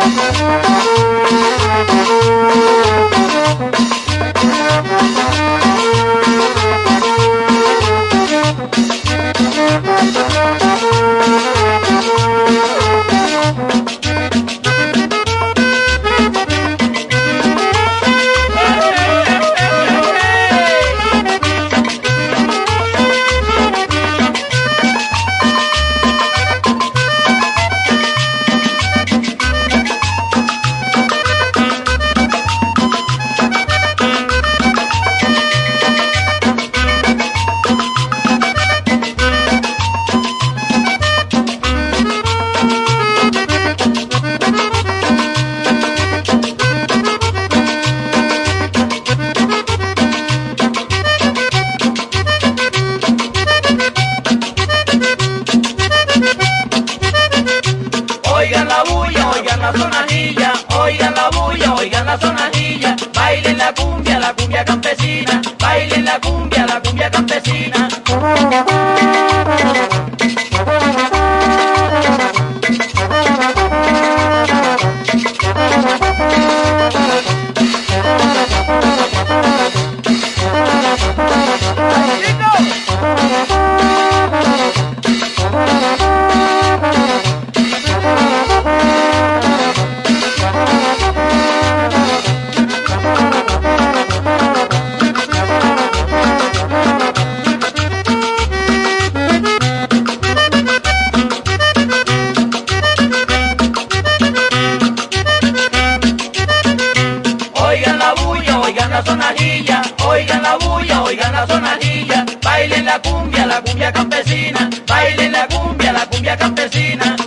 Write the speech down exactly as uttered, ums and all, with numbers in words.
Oigan la bulla, oigan la sonajilla, oigan la bulla, oigan la sonajilla, bailen la cumbia, la cumbia campesina, bailen la cumbia, la cumbia campesina. Oigan la bulla, oigan la sonajilla, oigan la bulla, oigan la sonajilla, bailen la cumbia, la cumbia campesina, bailen la cumbia, la cumbia campesina.